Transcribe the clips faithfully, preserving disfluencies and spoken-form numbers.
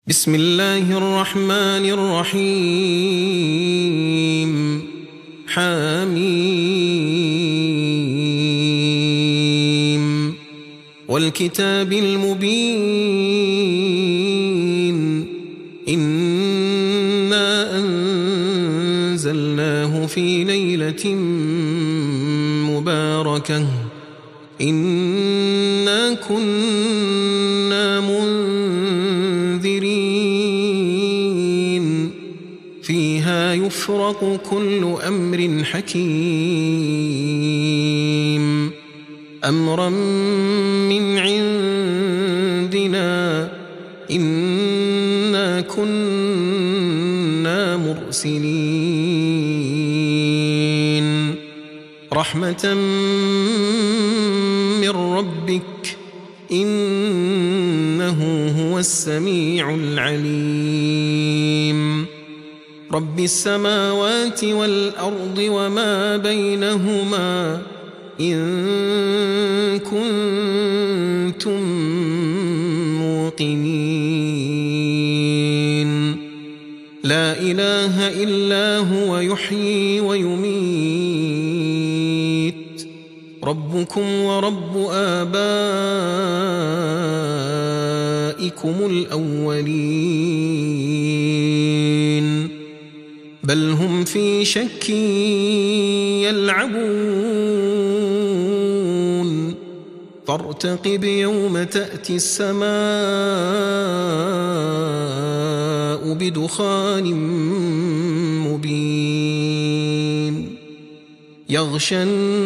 بسم الله الرحمن الرحيم حميم والكتاب المبين إنا أنزلناه في ليلة مباركة إنا كنا منذرين فيها يفرق كل أمر حكيم أمرا من عندنا إنا كنا مرسلين رحمة من ربك إنه هو السميع العليم رب السماوات والأرض وما بينهما إن كنتم موقنين لا إله إلا هو يحيي ويميت ربكم ورب آبائكم الأولين بل هم في شك يلعبون فارتقب يوم تأتي السماء بدخان مبين يغشى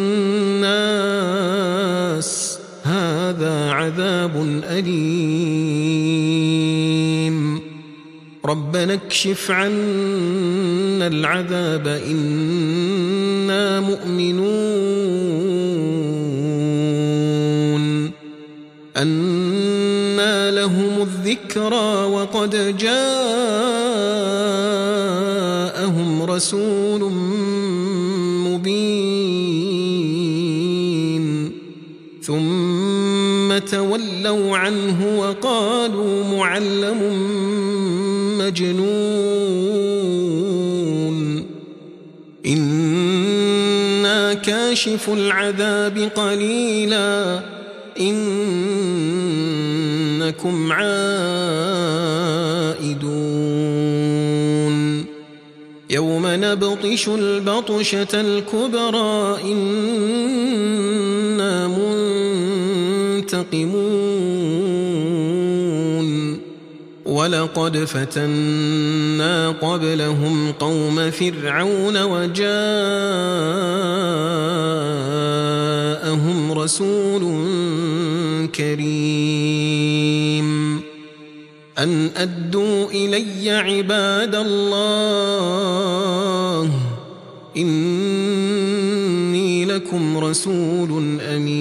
الناس هذا عذاب أليم ربنا اكشف عنا العذاب إنا مؤمنون أنى لهم الذكرى وقد جاءهم رسول مبين ثم تولوا عنه وقالوا معلم مجنون إنا كاشف العذاب قليلا إنكم عائدون يوم نبطش البطشة الكبرى إنا منتقمون ولقد فتنا قبلهم قوم فرعون وجاءهم رسول كريم أن أدوا إلي عباد الله إني لكم رسول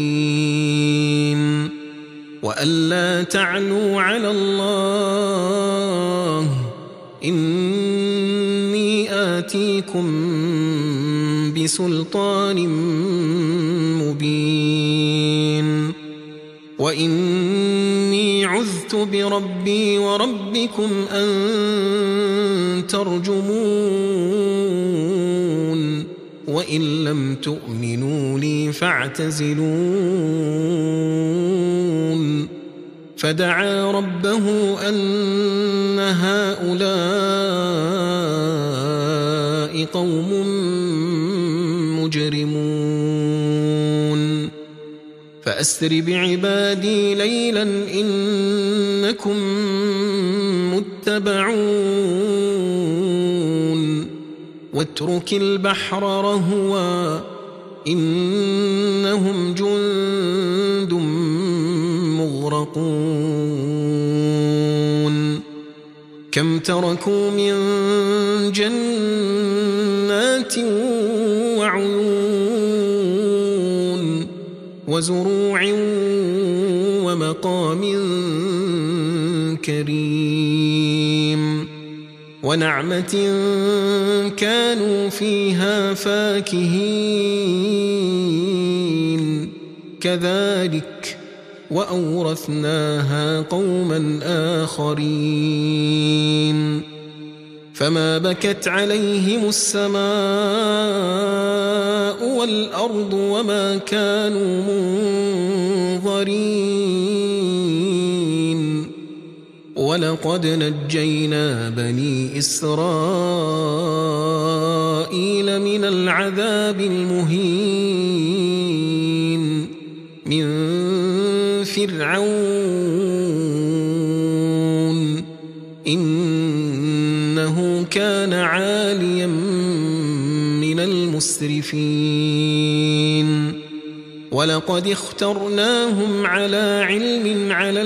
أمين وأن لا تعلوا على الله إني آتيكم بسلطان مبين وإني عذت بربي وربكم أن ترجمون وإن لم تؤمنوا لي فاعتزلون فدعا ربه أن هؤلاء قوم مجرمون فأسر بعبادي ليلا إنكم متبعون واترك البحر رهوا إنهم جند مغرقون كم تركوا من جنات وعيون وزروع ومقام كريم ونعمة كانوا فيها فاكهين كذلك وأورثناها قوما آخرين فما بكت عليهم السماء والأرض وما كانوا منظرين ولقد نجينا بني إسرائيل من العذاب المهين من فرعون إنه كان عاليا من المسرفين ولقد اخترناهم على علم على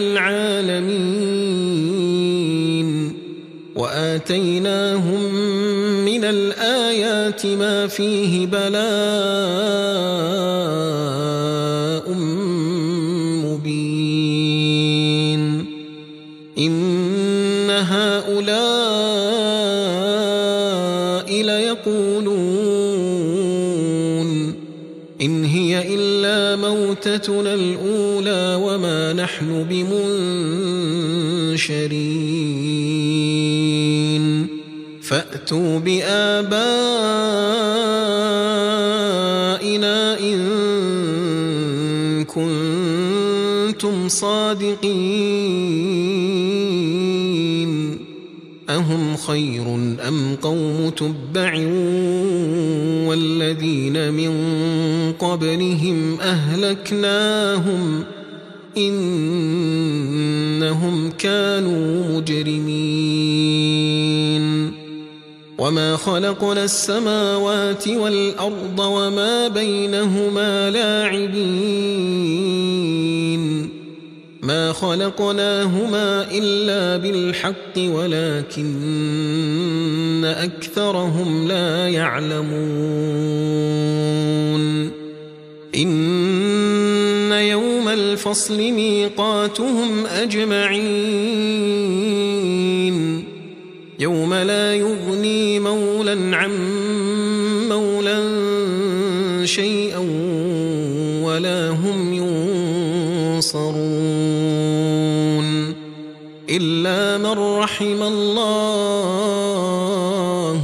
العالمين وآتيناهم من الآيات ما فيه بلاء مبين إن هؤلاء ليقولون إن هي إلا موتتنا الأولى وما نحن بمنشرين فأتوا بآبائنا إن كنتم صادقين أهم خير أم قوم تبع والذين من قبلهم أهلكناهم إنهم كانوا مجرمين وما خلقنا السماوات والأرض وما بينهما لاعبين ما خلقناهما إلا بالحق ولكن أكثرهم لا يعلمون إن يوم الفصل ميقاتهم أجمعين يوم لا يغني مولا عن مولا شيئا ولا هم ينصرون إلا من رحم الله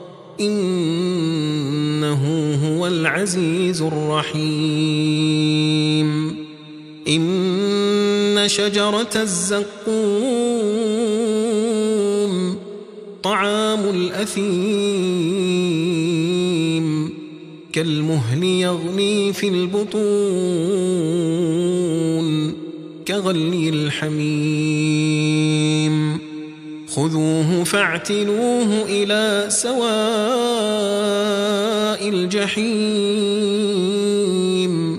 إنه هو العزيز الرحيم إن شجرة الزقوم طعام الأثيم كالمهل يغلي في البطون كغلي الحميم خذوه فاعتلوه إلى سواء الجحيم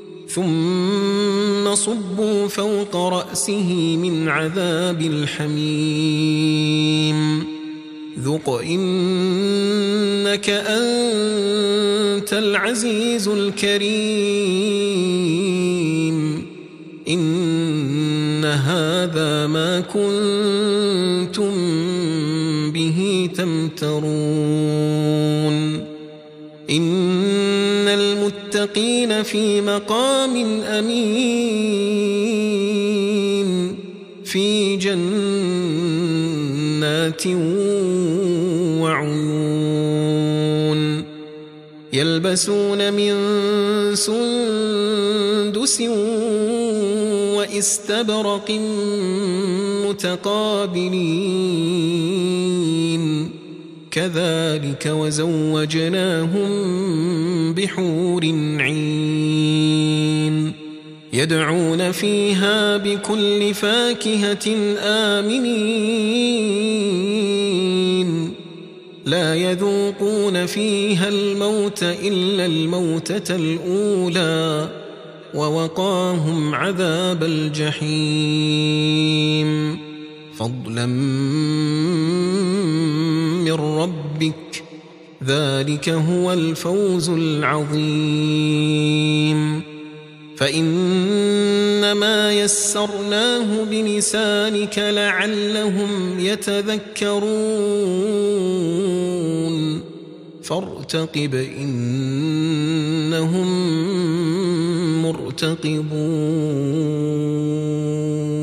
ثم صبوا فوق رأسه من عذاب الحميم ذق إنك أنت العزيز الكريم إن هذا ما كنتم به تمترون إن المتقين في مقام أمين في جنات وعيون يلبسون من سندس واستبرق متقابلين كذلك وزوجناهم بحور عين يدعون فيها بكل فاكهة آمنين لا يذوقون فيها الموت إلا الموتة الأولى ووقاهم عذاب الجحيم فضلا من ربك ذلك هو الفوز العظيم فإنما يسرناه بلسانك لعلهم يتذكرون فارتقب إنهم مرتقبون